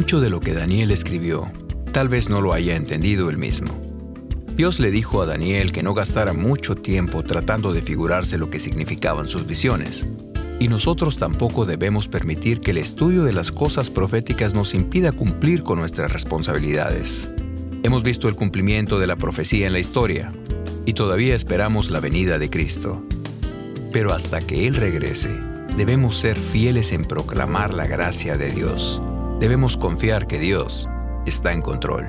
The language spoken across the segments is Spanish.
Mucho de lo que Daniel escribió, tal vez no lo haya entendido él mismo. Dios le dijo a Daniel que no gastara mucho tiempo tratando de figurarse lo que significaban sus visiones. Y nosotros tampoco debemos permitir que el estudio de las cosas proféticas nos impida cumplir con nuestras responsabilidades. Hemos visto el cumplimiento de la profecía en la historia, y todavía esperamos la venida de Cristo. Pero hasta que Él regrese, debemos ser fieles en proclamar la gracia de Dios. Debemos confiar que Dios está en control.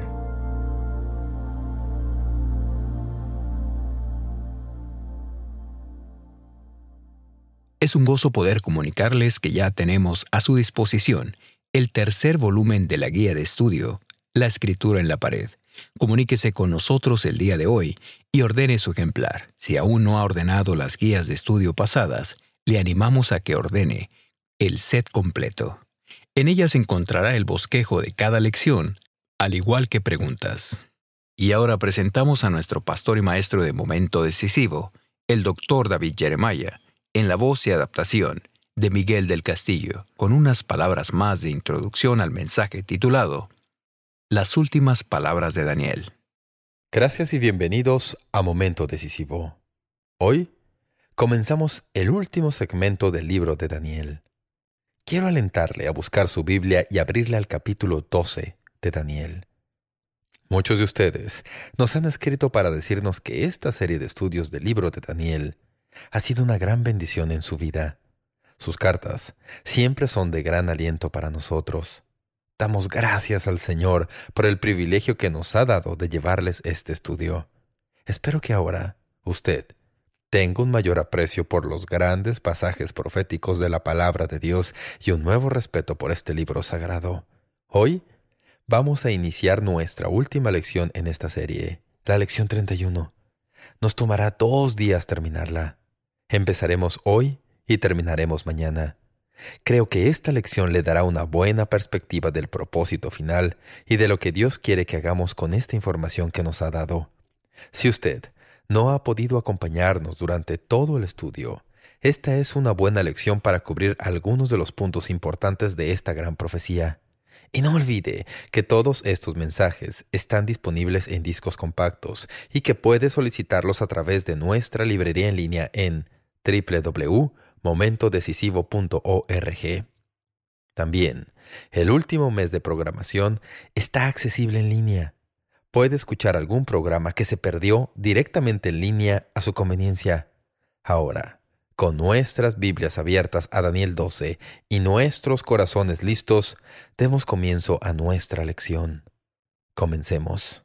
Es un gozo poder comunicarles que ya tenemos a su disposición el tercer volumen de la guía de estudio, La Escritura en la Pared. Comuníquese con nosotros el día de hoy y ordene su ejemplar. Si aún no ha ordenado las guías de estudio pasadas, le animamos a que ordene el set completo. En ellas encontrará el bosquejo de cada lección, al igual que preguntas. Y ahora presentamos a nuestro pastor y maestro de Momento Decisivo, el Dr. David Jeremiah, en la voz y adaptación de Miguel del Castillo, con unas palabras más de introducción al mensaje titulado Las últimas palabras de Daniel. Gracias y bienvenidos a Momento Decisivo. Hoy comenzamos el último segmento del libro de Daniel. Quiero alentarle a buscar su Biblia y abrirle al capítulo 12 de Daniel. Muchos de ustedes nos han escrito para decirnos que esta serie de estudios del libro de Daniel ha sido una gran bendición en su vida. Sus cartas siempre son de gran aliento para nosotros. Damos gracias al Señor por el privilegio que nos ha dado de llevarles este estudio. Espero que ahora usted tenga un mayor aprecio por los grandes pasajes proféticos de la palabra de Dios y un nuevo respeto por este libro sagrado. Hoy vamos a iniciar nuestra última lección en esta serie, la lección 31. Nos tomará 2 días terminarla. Empezaremos hoy y terminaremos mañana. Creo que esta lección le dará una buena perspectiva del propósito final y de lo que Dios quiere que hagamos con esta información que nos ha dado. Si usted no ha podido acompañarnos durante todo el estudio, esta es una buena lección para cubrir algunos de los puntos importantes de esta gran profecía. Y no olvide que todos estos mensajes están disponibles en discos compactos y que puede solicitarlos a través de nuestra librería en línea en www.momentodecisivo.org. También, el último mes de programación está accesible en línea. Puede escuchar algún programa que se perdió directamente en línea a su conveniencia. Ahora, con nuestras Biblias abiertas a Daniel 12 y nuestros corazones listos, demos comienzo a nuestra lección. Comencemos.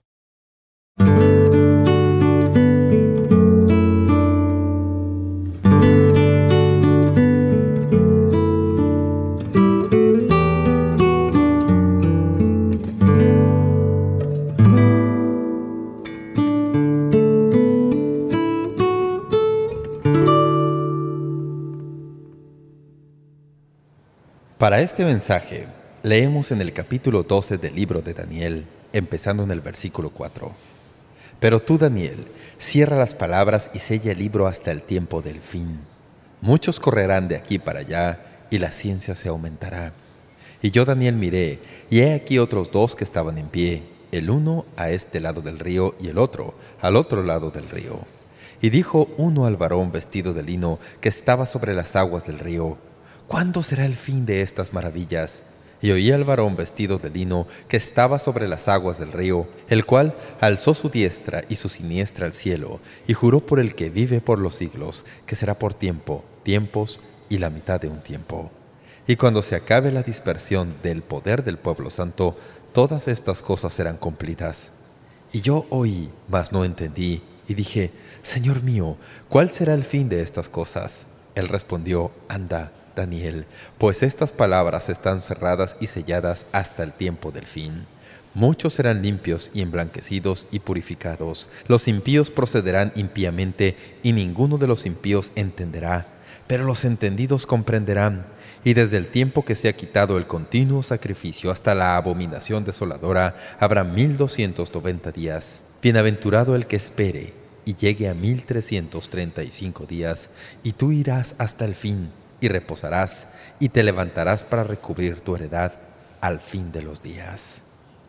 Para este mensaje, leemos en el capítulo 12 del libro de Daniel, empezando en el versículo 4. Pero tú, Daniel, cierra las palabras y sella el libro hasta el tiempo del fin. Muchos correrán de aquí para allá, y la ciencia se aumentará. Y yo, Daniel, miré, y he aquí otros 2 que estaban en pie, el uno a este lado del río y el otro al otro lado del río. Y dijo uno al varón vestido de lino que estaba sobre las aguas del río: ¿Cuándo será el fin de estas maravillas? Y oí al varón vestido de lino que estaba sobre las aguas del río, el cual alzó su diestra y su siniestra al cielo, y juró por el que vive por los siglos, que será por tiempo, tiempos y la mitad de un tiempo. Y cuando se acabe la dispersión del poder del pueblo santo, todas estas cosas serán cumplidas. Y yo oí, mas no entendí, y dije: Señor mío, ¿cuál será el fin de estas cosas? Él respondió: Anda, Daniel, pues estas palabras están cerradas y selladas hasta el tiempo del fin. Muchos serán limpios y emblanquecidos y purificados. Los impíos procederán impíamente, y ninguno de los impíos entenderá. Pero los entendidos comprenderán. Y desde el tiempo que se ha quitado el continuo sacrificio hasta la abominación desoladora, habrá 1290 días. Bienaventurado el que espere y llegue a 1335 días, y tú irás hasta el fin, y reposarás, y te levantarás para recubrir tu heredad, al fin de los días.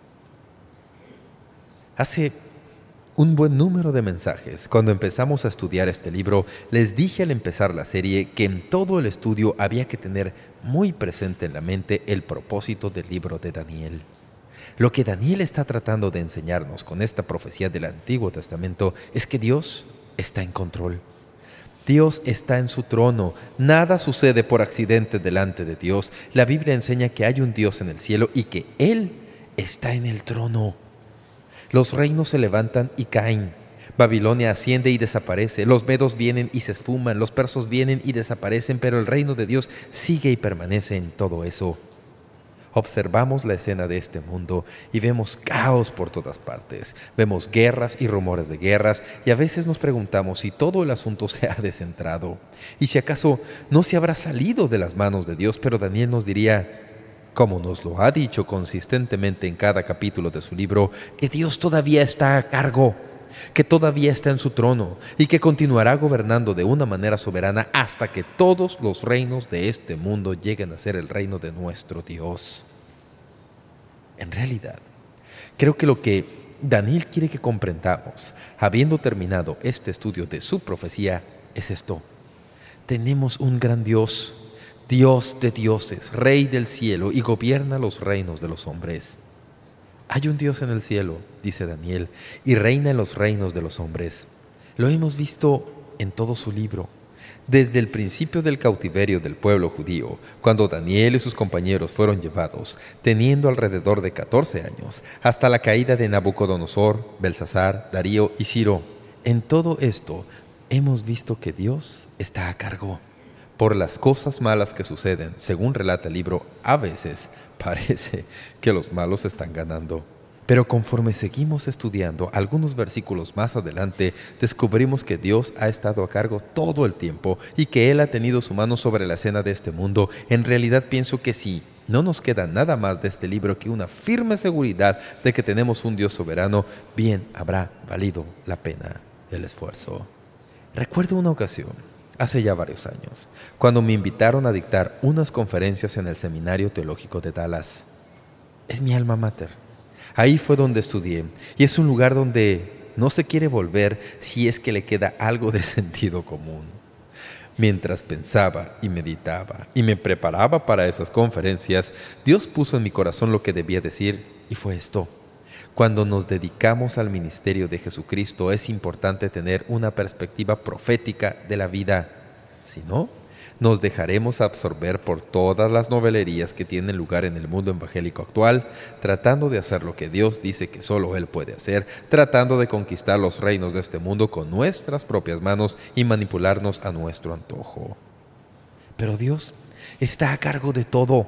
Hace un buen número de mensajes, cuando empezamos a estudiar este libro, les dije al empezar la serie que en todo el estudio había que tener muy presente en la mente el propósito del libro de Daniel. Lo que Daniel está tratando de enseñarnos con esta profecía del Antiguo Testamento es que Dios está en control. Dios está en su trono. Nada sucede por accidente delante de Dios. La Biblia enseña que hay un Dios en el cielo y que Él está en el trono. Los reinos se levantan y caen. Babilonia asciende y desaparece. Los medos vienen y se esfuman. Los persas vienen y desaparecen, pero el reino de Dios sigue y permanece en todo eso. Observamos la escena de este mundo y vemos caos por todas partes. Vemos guerras y rumores de guerras y a veces nos preguntamos si todo el asunto se ha descentrado y si acaso no se habrá salido de las manos de Dios. Pero Daniel nos diría, como nos lo ha dicho consistentemente en cada capítulo de su libro, que Dios todavía está a cargo, que todavía está en su trono y que continuará gobernando de una manera soberana hasta que todos los reinos de este mundo lleguen a ser el reino de nuestro Dios. En realidad, creo que lo que Daniel quiere que comprendamos, habiendo terminado este estudio de su profecía, es esto. Tenemos un gran Dios, Dios de dioses, Rey del cielo, y gobierna los reinos de los hombres. Hay un Dios en el cielo, dice Daniel, y reina en los reinos de los hombres. Lo hemos visto en todo su libro. Desde el principio del cautiverio del pueblo judío, cuando Daniel y sus compañeros fueron llevados, teniendo alrededor de 14 años, hasta la caída de Nabucodonosor, Belsasar, Darío y Ciro. En todo esto hemos visto que Dios está a cargo. Por las cosas malas que suceden, según relata el libro, a veces parece que los malos están ganando. Pero conforme seguimos estudiando algunos versículos más adelante, descubrimos que Dios ha estado a cargo todo el tiempo y que Él ha tenido su mano sobre la escena de este mundo. En realidad pienso que sí, no nos queda nada más de este libro que una firme seguridad de que tenemos un Dios soberano. Bien habrá valido la pena el esfuerzo. Recuerdo una ocasión, hace ya varios años, cuando me invitaron a dictar unas conferencias en el Seminario Teológico de Dallas. Es mi alma mater. Ahí fue donde estudié, y es un lugar donde no se quiere volver si es que le queda algo de sentido común. Mientras pensaba y meditaba y me preparaba para esas conferencias, Dios puso en mi corazón lo que debía decir, y fue esto. Cuando nos dedicamos al ministerio de Jesucristo, es importante tener una perspectiva profética de la vida. Si no, nos dejaremos absorber por todas las novelerías que tienen lugar en el mundo evangélico actual, tratando de hacer lo que Dios dice que solo Él puede hacer, tratando de conquistar los reinos de este mundo con nuestras propias manos y manipularnos a nuestro antojo. Pero Dios está a cargo de todo.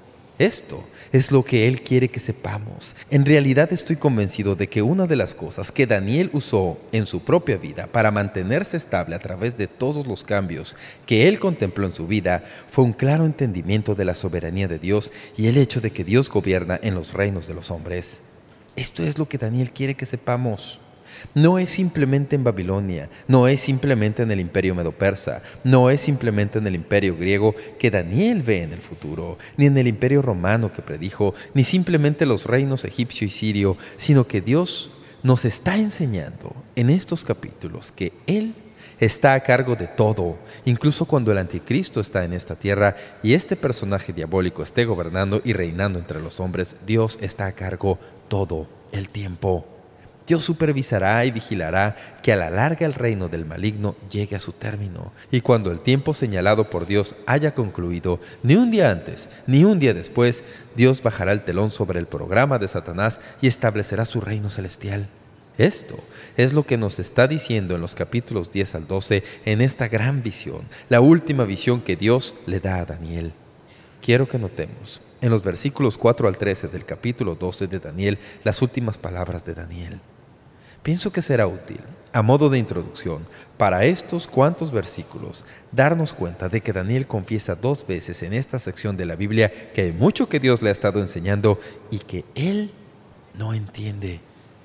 Esto es lo que Él quiere que sepamos. En realidad estoy convencido de que una de las cosas que Daniel usó en su propia vida para mantenerse estable a través de todos los cambios que él contempló en su vida fue un claro entendimiento de la soberanía de Dios y el hecho de que Dios gobierna en los reinos de los hombres. Esto es lo que Daniel quiere que sepamos. No es simplemente en Babilonia, no es simplemente en el imperio medo-persa, no es simplemente en el imperio griego que Daniel ve en el futuro, ni en el imperio romano que predijo, ni simplemente los reinos egipcio y sirio, sino que Dios nos está enseñando en estos capítulos que Él está a cargo de todo, incluso cuando el anticristo está en esta tierra y este personaje diabólico esté gobernando y reinando entre los hombres. Dios está a cargo todo el tiempo. Dios supervisará y vigilará que a la larga el reino del maligno llegue a su término. Y cuando el tiempo señalado por Dios haya concluido, ni un día antes, ni un día después, Dios bajará el telón sobre el programa de Satanás y establecerá su reino celestial. Esto es lo que nos está diciendo en los capítulos 10 al 12 en esta gran visión, la última visión que Dios le da a Daniel. Quiero que notemos en los versículos 4 al 13 del capítulo 12 de Daniel las últimas palabras de Daniel. Pienso que será útil, a modo de introducción, para estos cuantos versículos, darnos cuenta de que Daniel confiesa 2 veces en esta sección de la Biblia que hay mucho que Dios le ha estado enseñando y que él no entiende.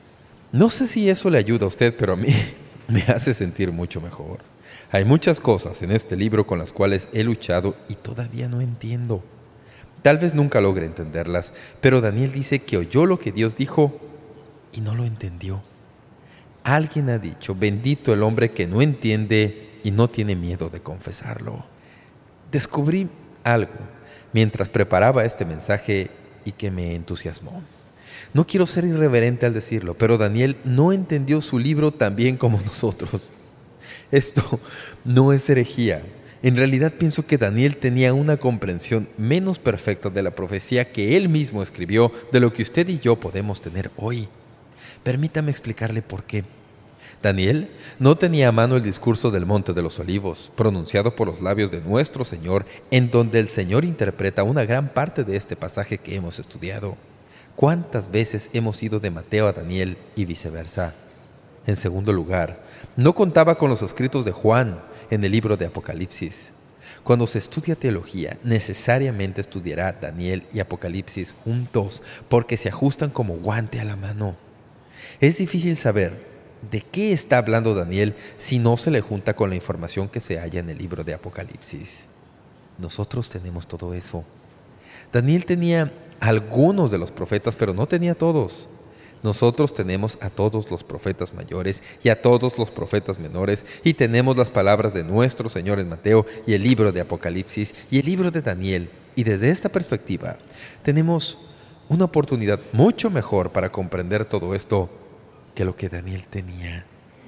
No sé si eso le ayuda a usted, pero a mí me hace sentir mucho mejor. Hay muchas cosas en este libro con las cuales he luchado y todavía no entiendo. Tal vez nunca logre entenderlas, pero Daniel dice que oyó lo que Dios dijo y no lo entendió. Alguien ha dicho, bendito el hombre que no entiende y no tiene miedo de confesarlo. Descubrí algo mientras preparaba este mensaje y que me entusiasmó. No quiero ser irreverente al decirlo, pero Daniel no entendió su libro tan bien como nosotros. Esto no es herejía. En realidad pienso que Daniel tenía una comprensión menos perfecta de la profecía que él mismo escribió de lo que usted y yo podemos tener hoy. Permítame explicarle por qué. Daniel no tenía a mano el discurso del Monte de los Olivos, pronunciado por los labios de nuestro Señor, en donde el Señor interpreta una gran parte de este pasaje que hemos estudiado. ¿Cuántas veces hemos ido de Mateo a Daniel y viceversa? En segundo lugar, no contaba con los escritos de Juan en el libro de Apocalipsis. Cuando se estudia teología, necesariamente estudiará Daniel y Apocalipsis juntos, porque se ajustan como guante a la mano. Es difícil saber de qué está hablando Daniel si no se le junta con la información que se halla en el libro de Apocalipsis. Nosotros tenemos todo eso. Daniel tenía algunos de los profetas, pero no tenía todos. Nosotros tenemos a todos los profetas mayores y a todos los profetas menores, y tenemos las palabras de nuestro Señor en Mateo y el libro de Apocalipsis y el libro de Daniel. Y desde esta perspectiva, tenemos una oportunidad mucho mejor para comprender todo esto que lo que Daniel tenía.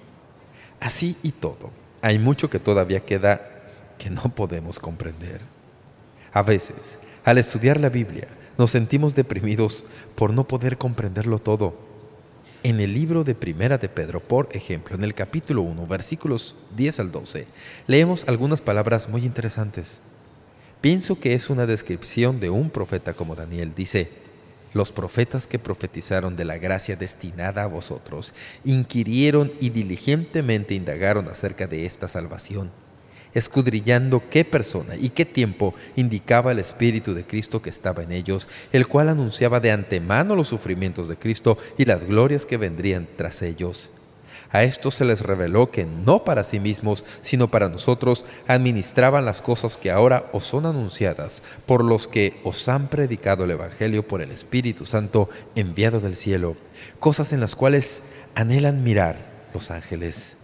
Así y todo, hay mucho que todavía queda que no podemos comprender. A veces, al estudiar la Biblia, nos sentimos deprimidos por no poder comprenderlo todo. En el libro de Primera de Pedro, por ejemplo, en el capítulo 1, versículos 10 al 12, leemos algunas palabras muy interesantes. Pienso que es una descripción de un profeta como Daniel. Dice: los profetas que profetizaron de la gracia destinada a vosotros inquirieron y diligentemente indagaron acerca de esta salvación, escudriñando qué persona y qué tiempo indicaba el Espíritu de Cristo que estaba en ellos, el cual anunciaba de antemano los sufrimientos de Cristo y las glorias que vendrían tras ellos. A estos se les reveló que no para sí mismos, sino para nosotros, administraban las cosas que ahora os son anunciadas, por los que os han predicado el Evangelio por el Espíritu Santo enviado del cielo, cosas en las cuales anhelan mirar los ángeles.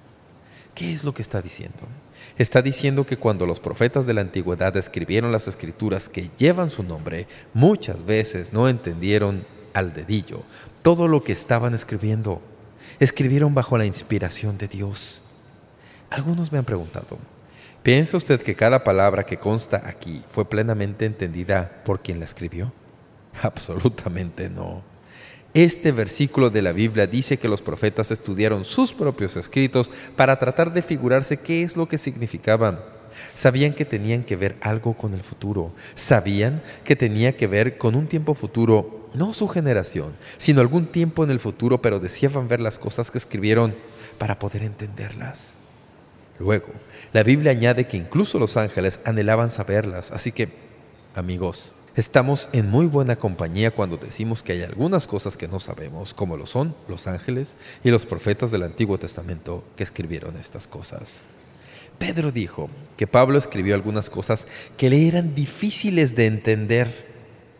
¿Qué es lo que está diciendo? Está diciendo que cuando los profetas de la antigüedad escribieron las escrituras que llevan su nombre, muchas veces no entendieron al dedillo todo lo que estaban escribiendo. Escribieron bajo la inspiración de Dios. Algunos me han preguntado, ¿piensa usted que cada palabra que consta aquí fue plenamente entendida por quien la escribió? Absolutamente no. Este versículo de la Biblia dice que los profetas estudiaron sus propios escritos para tratar de figurarse qué es lo que significaban. Sabían que tenían que ver algo con el futuro. Sabían que tenía que ver con un tiempo futuro, no su generación, sino algún tiempo en el futuro, pero deseaban ver las cosas que escribieron para poder entenderlas. Luego, la Biblia añade que incluso los ángeles anhelaban saberlas. Así que, amigos, estamos en muy buena compañía cuando decimos que hay algunas cosas que no sabemos, como lo son los ángeles y los profetas del Antiguo Testamento que escribieron estas cosas. Pedro dijo que Pablo escribió algunas cosas que le eran difíciles de entender.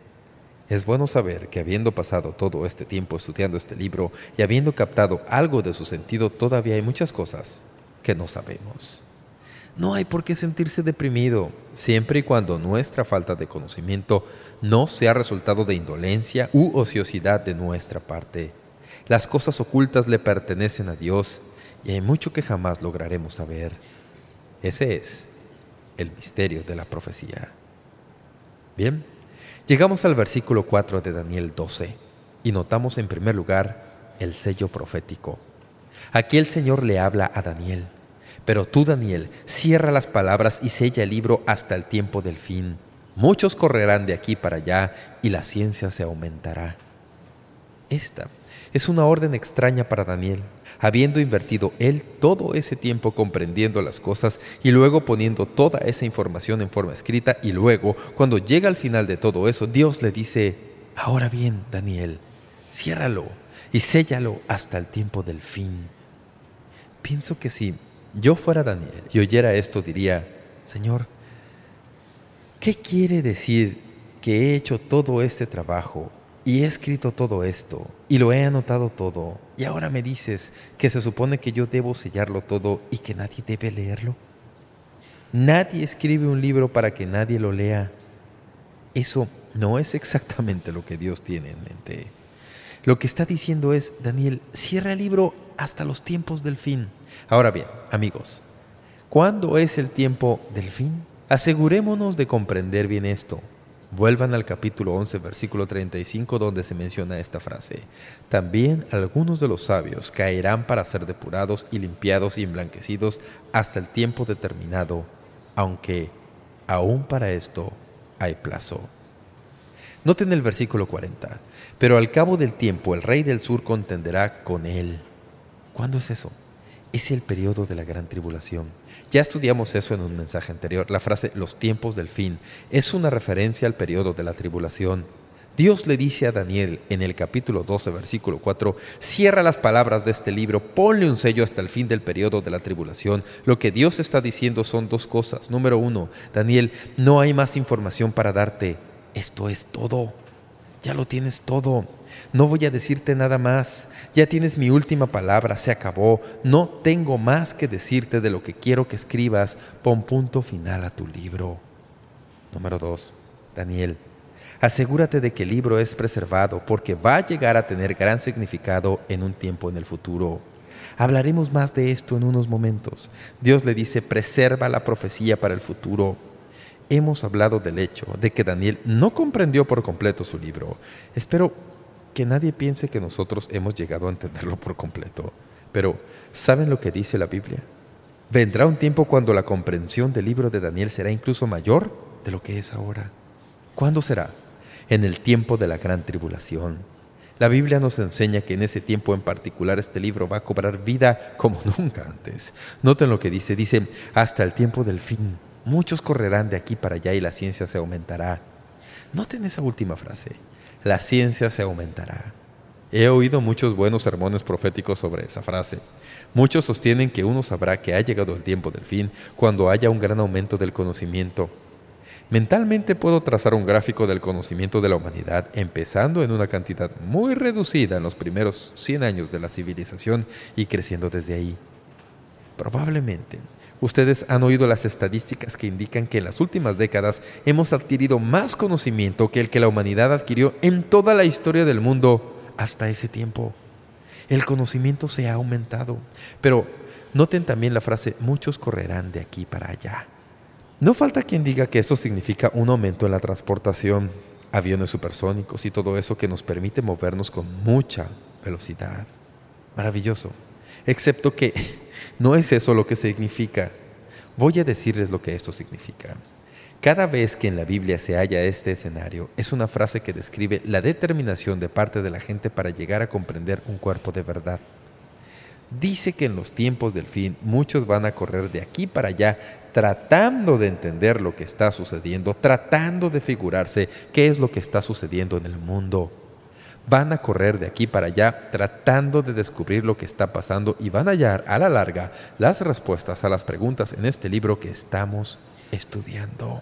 Es bueno saber que habiendo pasado todo este tiempo estudiando este libro y habiendo captado algo de su sentido, todavía hay muchas cosas que no sabemos. No hay por qué sentirse deprimido, siempre y cuando nuestra falta de conocimiento no sea resultado de indolencia u ociosidad de nuestra parte. Las cosas ocultas le pertenecen a Dios y hay mucho que jamás lograremos saber. Ese es el misterio de la profecía. Bien, llegamos al versículo 4 de Daniel 12 y notamos en primer lugar el sello profético. Aquí el Señor le habla a Daniel: pero tú, Daniel, cierra las palabras y sella el libro hasta el tiempo del fin. Muchos correrán de aquí para allá y la ciencia se aumentará. Esta es una orden extraña para Daniel. Habiendo invertido él todo ese tiempo comprendiendo las cosas y luego poniendo toda esa información en forma escrita, y luego, cuando llega al final de todo eso, Dios le dice: ahora bien, Daniel, ciérralo y séllalo hasta el tiempo del fin. Pienso que si yo fuera Daniel y oyera esto, diría: Señor, ¿qué quiere decir que he hecho todo este trabajo y he escrito todo esto y lo he anotado todo, y ahora me dices que se supone que yo debo sellarlo todo y que nadie debe leerlo? Nadie escribe un libro para que nadie lo lea. Eso no es exactamente lo que Dios tiene en mente. Lo que está diciendo es: Daniel, cierra el libro hasta los tiempos del fin. Ahora bien, amigos, ¿cuándo es el tiempo del fin? Asegurémonos de comprender bien esto. Vuelvan al capítulo 11, versículo 35, donde se menciona esta frase: también algunos de los sabios caerán para ser depurados y limpiados y emblanquecidos hasta el tiempo determinado, aunque aún para esto hay plazo. Noten el versículo 40. Pero al cabo del tiempo el rey del sur contenderá con él. ¿Cuándo es eso? Es el periodo de la gran tribulación. Ya estudiamos eso en un mensaje anterior. La frase «los tiempos del fin» es una referencia al periodo de la tribulación. Dios le dice a Daniel en el capítulo 12, versículo 4, «Cierra las palabras de este libro, ponle un sello hasta el fin del periodo de la tribulación». Lo que Dios está diciendo son dos cosas. Número uno, Daniel, no hay más información para darte. Esto es todo. Ya lo tienes todo. No voy a decirte nada más. Ya tienes mi última palabra. Se acabó. No tengo más que decirte de lo que quiero que escribas. Pon punto final a tu libro. Número 2. Daniel, asegúrate de que el libro es preservado, porque va a llegar a tener gran significado en un tiempo en el futuro. Hablaremos más de esto en unos momentos. Dios le dice: preserva la profecía para el futuro. Hemos hablado del hecho de que Daniel no comprendió por completo su libro. Espero que nadie piense que nosotros hemos llegado a entenderlo por completo. Pero, ¿saben lo que dice la Biblia? Vendrá un tiempo cuando la comprensión del libro de Daniel será incluso mayor de lo que es ahora. ¿Cuándo será? En el tiempo de la gran tribulación. La Biblia nos enseña que en ese tiempo en particular este libro va a cobrar vida como nunca antes. Noten lo que dice. Dice: hasta el tiempo del fin. Muchos correrán de aquí para allá y la ciencia se aumentará. Noten esa última frase. La ciencia se aumentará. He oído muchos buenos sermones proféticos sobre esa frase. Muchos sostienen que uno sabrá que ha llegado el tiempo del fin cuando haya un gran aumento del conocimiento. Mentalmente puedo trazar un gráfico del conocimiento de la humanidad, empezando en una cantidad muy reducida en los primeros 100 años de la civilización y creciendo desde ahí. Probablemente ustedes han oído las estadísticas que indican que en las últimas décadas hemos adquirido más conocimiento que el que la humanidad adquirió en toda la historia del mundo hasta ese tiempo. El conocimiento se ha aumentado. Pero noten también la frase «muchos correrán de aquí para allá». No falta quien diga que esto significa un aumento en la transportación, aviones supersónicos y todo eso que nos permite movernos con mucha velocidad. Maravilloso. Excepto que no es eso lo que significa. Voy a decirles lo que esto significa. Cada vez que en la Biblia se halla este escenario, es una frase que describe la determinación de parte de la gente para llegar a comprender un cuerpo de verdad. Dice que en los tiempos del fin muchos van a correr de aquí para allá tratando de entender lo que está sucediendo, tratando de figurarse qué es lo que está sucediendo en el mundo. Van a correr de aquí para allá tratando de descubrir lo que está pasando y van a hallar a la larga las respuestas a las preguntas en este libro que estamos estudiando.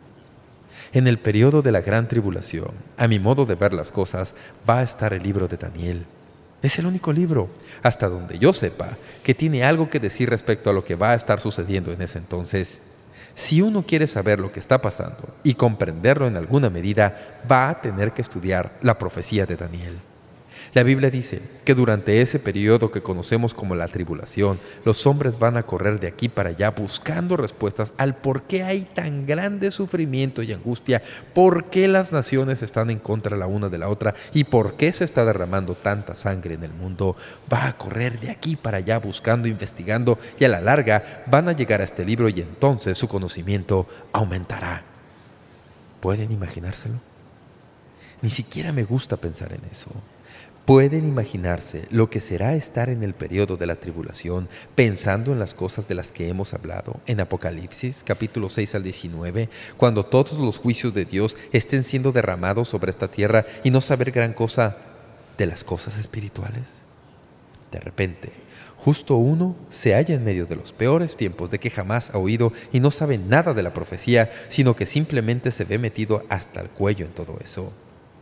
En el periodo de la gran tribulación, a mi modo de ver las cosas, va a estar el libro de Daniel. Es el único libro, hasta donde yo sepa, que tiene algo que decir respecto a lo que va a estar sucediendo en ese entonces. Si uno quiere saber lo que está pasando y comprenderlo en alguna medida, va a tener que estudiar la profecía de Daniel. La Biblia dice que durante ese periodo que conocemos como la tribulación, los hombres van a correr de aquí para allá buscando respuestas al por qué hay tan grande sufrimiento y angustia, por qué las naciones están en contra la una de la otra y por qué se está derramando tanta sangre en el mundo. Va a correr de aquí para allá buscando, investigando y a la larga van a llegar a este libro y entonces su conocimiento aumentará. ¿Pueden imaginárselo? Ni siquiera me gusta pensar en eso. ¿Pueden imaginarse lo que será estar en el periodo de la tribulación pensando en las cosas de las que hemos hablado en Apocalipsis, capítulo 6 al 19, cuando todos los juicios de Dios estén siendo derramados sobre esta tierra y no saber gran cosa de las cosas espirituales? De repente, justo uno se halla en medio de los peores tiempos de que jamás ha oído y no sabe nada de la profecía, sino que simplemente se ve metido hasta el cuello en todo eso.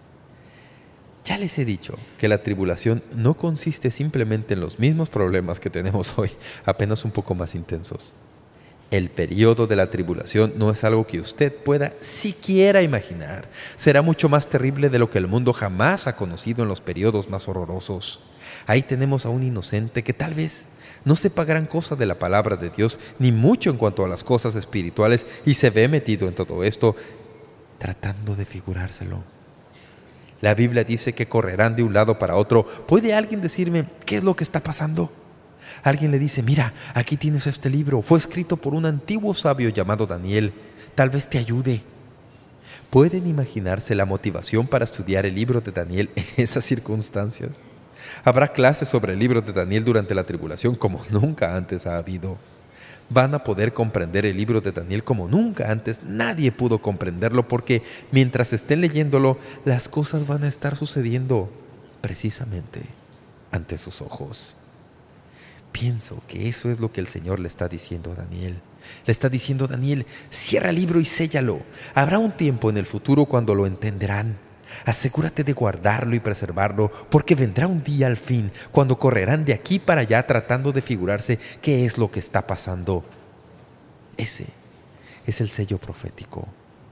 Ya les he dicho que la tribulación no consiste simplemente en los mismos problemas que tenemos hoy, apenas un poco más intensos. El periodo de la tribulación no es algo que usted pueda siquiera imaginar. Será mucho más terrible de lo que el mundo jamás ha conocido en los periodos más horrorosos. Ahí tenemos a un inocente que tal vez no sepa gran cosa de la palabra de Dios, ni mucho en cuanto a las cosas espirituales, y se ve metido en todo esto, tratando de figurárselo. La Biblia dice que correrán de un lado para otro. ¿Puede alguien decirme qué es lo que está pasando? Alguien le dice, mira, aquí tienes este libro. Fue escrito por un antiguo sabio llamado Daniel. Tal vez te ayude. ¿Pueden imaginarse la motivación para estudiar el libro de Daniel en esas circunstancias? Habrá clases sobre el libro de Daniel durante la tribulación como nunca antes ha habido. Van a poder comprender el libro de Daniel como nunca antes. Nadie pudo comprenderlo porque mientras estén leyéndolo, las cosas van a estar sucediendo precisamente ante sus ojos. Pienso que eso es lo que el Señor le está diciendo a Daniel. Le está diciendo, Daniel, cierra el libro y séllalo. Habrá un tiempo en el futuro cuando lo entenderán. Asegúrate de guardarlo y preservarlo, porque vendrá un día al fin cuando correrán de aquí para allá tratando de figurarse qué es lo que está pasando. Ese es el sello profético.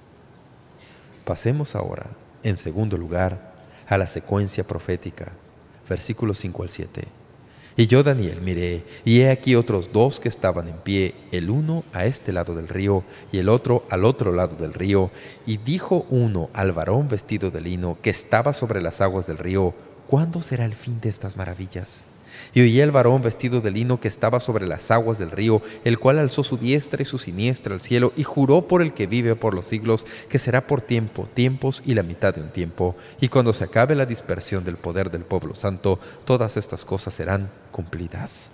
Pasemos ahora, en segundo lugar, a la secuencia profética, versículos 5 al 7. Y yo, Daniel, miré, y he aquí otros dos que estaban en pie, el uno a este lado del río, y el otro al otro lado del río. Y dijo uno al varón vestido de lino, que estaba sobre las aguas del río, ¿cuándo será el fin de estas maravillas? Y oí al varón vestido de lino que estaba sobre las aguas del río, el cual alzó su diestra y su siniestra al cielo, y juró por el que vive por los siglos, que será por tiempos y la mitad de un tiempo. Y cuando se acabe la dispersión del poder del pueblo santo, todas estas cosas serán cumplidas.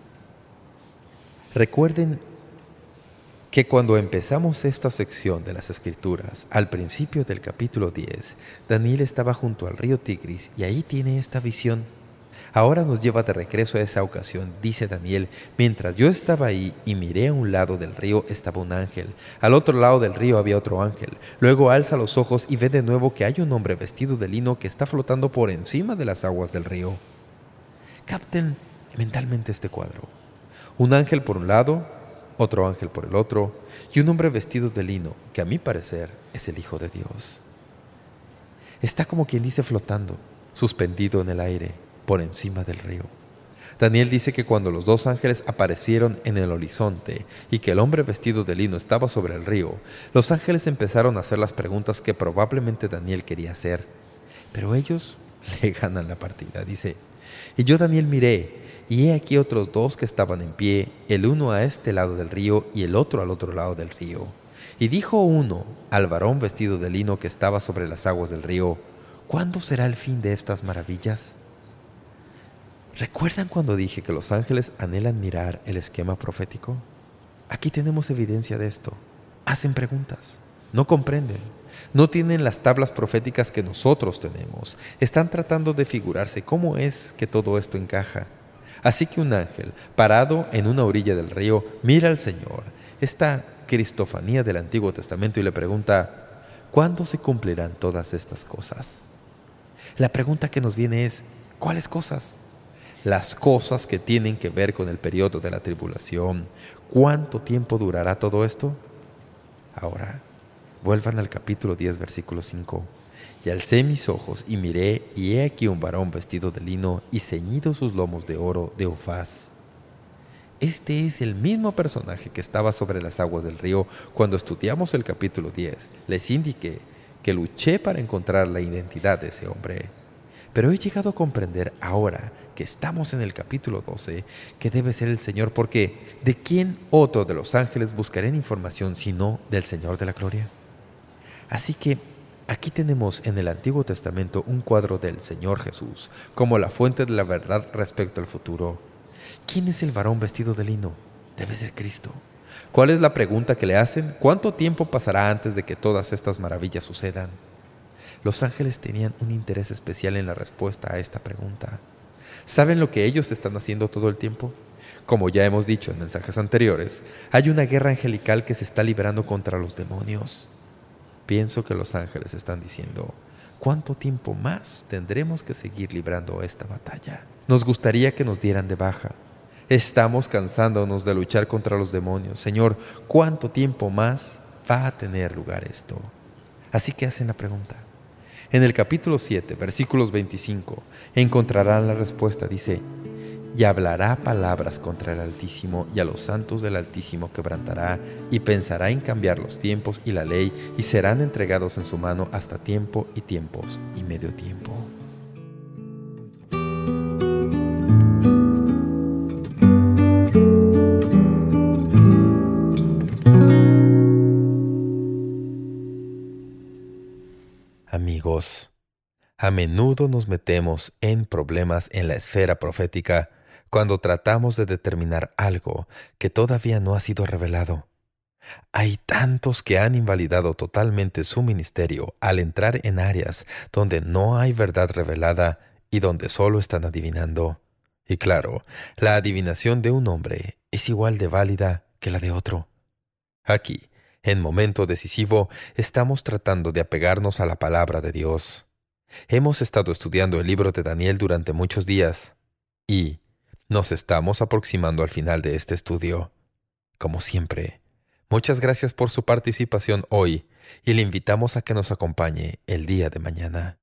Recuerden que cuando empezamos esta sección de las Escrituras, al principio del capítulo 10, Daniel estaba junto al río Tigris, y ahí tiene esta visión. Ahora nos lleva de regreso a esa ocasión. Dice Daniel, mientras yo estaba ahí y miré a un lado del río estaba un ángel. Al otro lado del río había otro ángel. Luego alza los ojos y ve de nuevo que hay un hombre vestido de lino que está flotando por encima de las aguas del río. Capten mentalmente este cuadro. Un ángel por un lado, otro ángel por el otro, y un hombre vestido de lino, que a mi parecer es el Hijo de Dios. Está como quien dice flotando, suspendido en el aire, por encima del río. Daniel dice que cuando los dos ángeles aparecieron en el horizonte y que el hombre vestido de lino estaba sobre el río, los ángeles empezaron a hacer las preguntas que probablemente Daniel quería hacer. Pero ellos le ganan la partida. Dice, y yo, Daniel, miré, y he aquí otros dos que estaban en pie, el uno a este lado del río y el otro al otro lado del río. Y dijo uno al varón vestido de lino que estaba sobre las aguas del río, ¿cuándo será el fin de estas maravillas? ¿Recuerdan cuando dije que los ángeles anhelan mirar el esquema profético? Aquí tenemos evidencia de esto. Hacen preguntas, no comprenden, no tienen las tablas proféticas que nosotros tenemos. Están tratando de figurarse cómo es que todo esto encaja. Así que un ángel, parado en una orilla del río, mira al Señor, esta cristofanía del Antiguo Testamento, y le pregunta, ¿cuándo se cumplirán todas estas cosas? La pregunta que nos viene es, ¿cuáles cosas? Las cosas que tienen que ver con el periodo de la tribulación. ¿Cuánto tiempo durará todo esto? Ahora, vuelvan al capítulo 10, versículo 5. Y alcé mis ojos y miré, y he aquí un varón vestido de lino y ceñido sus lomos de oro de Ofaz. Este es el mismo personaje que estaba sobre las aguas del río cuando estudiamos el capítulo 10. Les indiqué que luché para encontrar la identidad de ese hombre. Pero he llegado a comprender ahora que estamos en el capítulo 12 que debe ser el Señor, porque ¿de quién otro de los ángeles buscarán información sino del Señor de la gloria? Así que aquí tenemos en el Antiguo Testamento un cuadro del Señor Jesús como la fuente de la verdad respecto al futuro. ¿Quién es el varón vestido de lino? Debe ser Cristo. ¿Cuál es la pregunta que le hacen? ¿Cuánto tiempo pasará antes de que todas estas maravillas sucedan? Los ángeles tenían un interés especial en la respuesta a esta pregunta. ¿Saben lo que ellos están haciendo todo el tiempo? Como ya hemos dicho en mensajes anteriores, hay una guerra angelical que se está librando contra los demonios. Pienso que los ángeles están diciendo, ¿cuánto tiempo más tendremos que seguir librando esta batalla? Nos gustaría que nos dieran de baja. Estamos cansándonos de luchar contra los demonios. Señor, ¿cuánto tiempo más va a tener lugar esto? Así que hacen la pregunta. En el capítulo 7, versículos 25, encontrarán la respuesta. Dice, y hablará palabras contra el Altísimo, y a los santos del Altísimo quebrantará, y pensará en cambiar los tiempos y la ley, y serán entregados en su mano hasta tiempo y tiempos y medio tiempo. Amigos, a menudo nos metemos en problemas en la esfera profética cuando tratamos de determinar algo que todavía no ha sido revelado. Hay tantos que han invalidado totalmente su ministerio al entrar en áreas donde no hay verdad revelada y donde solo están adivinando. Y claro, la adivinación de un hombre es igual de válida que la de otro. Aquí, en Momento Decisivo, estamos tratando de apegarnos a la palabra de Dios. Hemos estado estudiando el libro de Daniel durante muchos días y nos estamos aproximando al final de este estudio. Como siempre, muchas gracias por su participación hoy y le invitamos a que nos acompañe el día de mañana.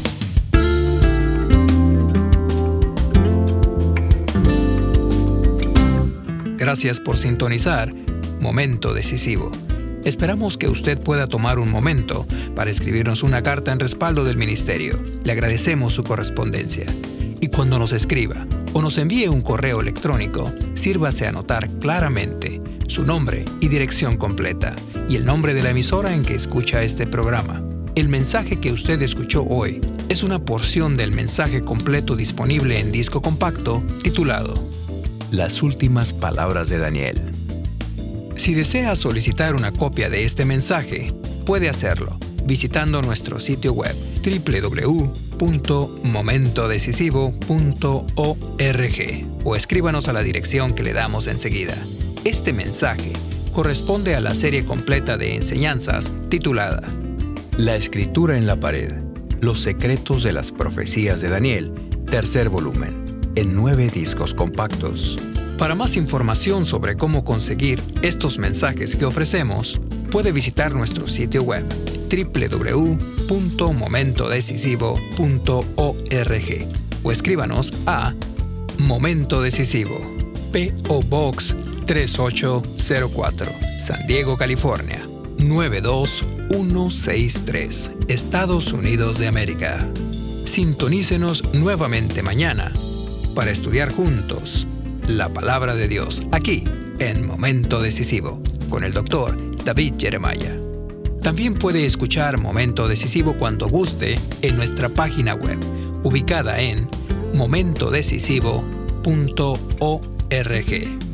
Gracias por sintonizar Momento Decisivo. Esperamos que usted pueda tomar un momento para escribirnos una carta en respaldo del ministerio. Le agradecemos su correspondencia. Y cuando nos escriba o nos envíe un correo electrónico, sírvase a anotar claramente su nombre y dirección completa y el nombre de la emisora en que escucha este programa. El mensaje que usted escuchó hoy es una porción del mensaje completo disponible en disco compacto titulado Las últimas palabras de Daniel. Si desea solicitar una copia de este mensaje, puede hacerlo visitando nuestro sitio web www.momentodecisivo.org o escríbanos a la dirección que le damos enseguida. Este mensaje corresponde a la serie completa de enseñanzas titulada La Escritura en la Pared, los secretos de las profecías de Daniel, tercer volumen, en 9 discos compactos. Para más información sobre cómo conseguir estos mensajes que ofrecemos, puede visitar nuestro sitio web www.momentodecisivo.org o escríbanos a Momento Decisivo, P.O. Box 3804, San Diego, California, 92163, Estados Unidos de América. Sintonícenos nuevamente mañana para estudiar juntos la Palabra de Dios, aquí en Momento Decisivo, con el Dr. David Jeremiah. También puede escuchar Momento Decisivo cuando guste en nuestra página web, ubicada en momentodecisivo.org.